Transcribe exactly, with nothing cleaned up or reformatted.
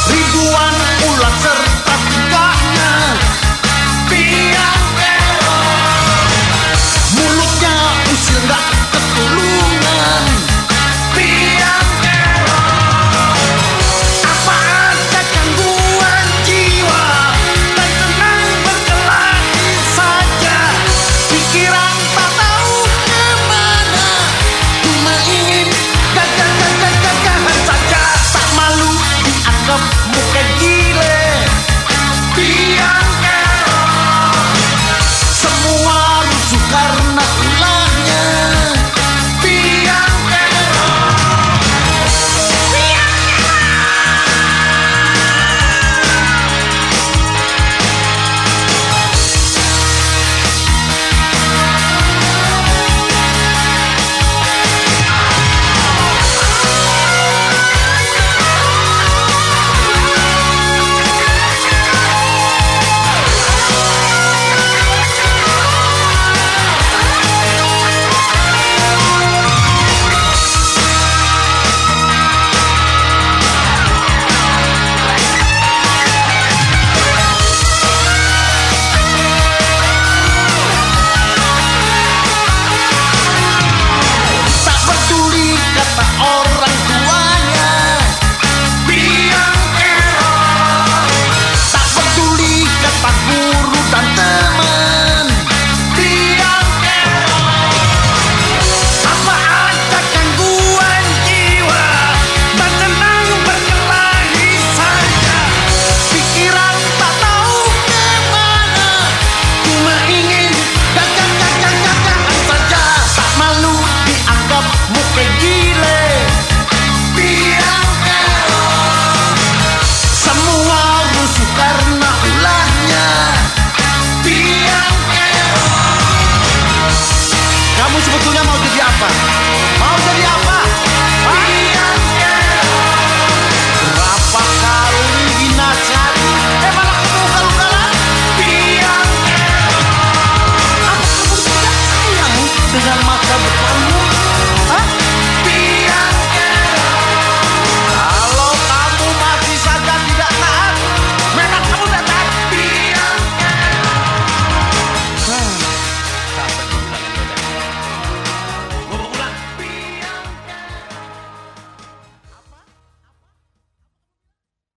ribuan ulat serta tingkahnya biang kerok. Mulutnya usil gak ketulungan biang kerok. Apa ada gangguan jiwa dan senang berkelahi saja, pikiran tak tahu kemana, cuma ingin gagah-gagah-gagahan saja. Tak malu dianggap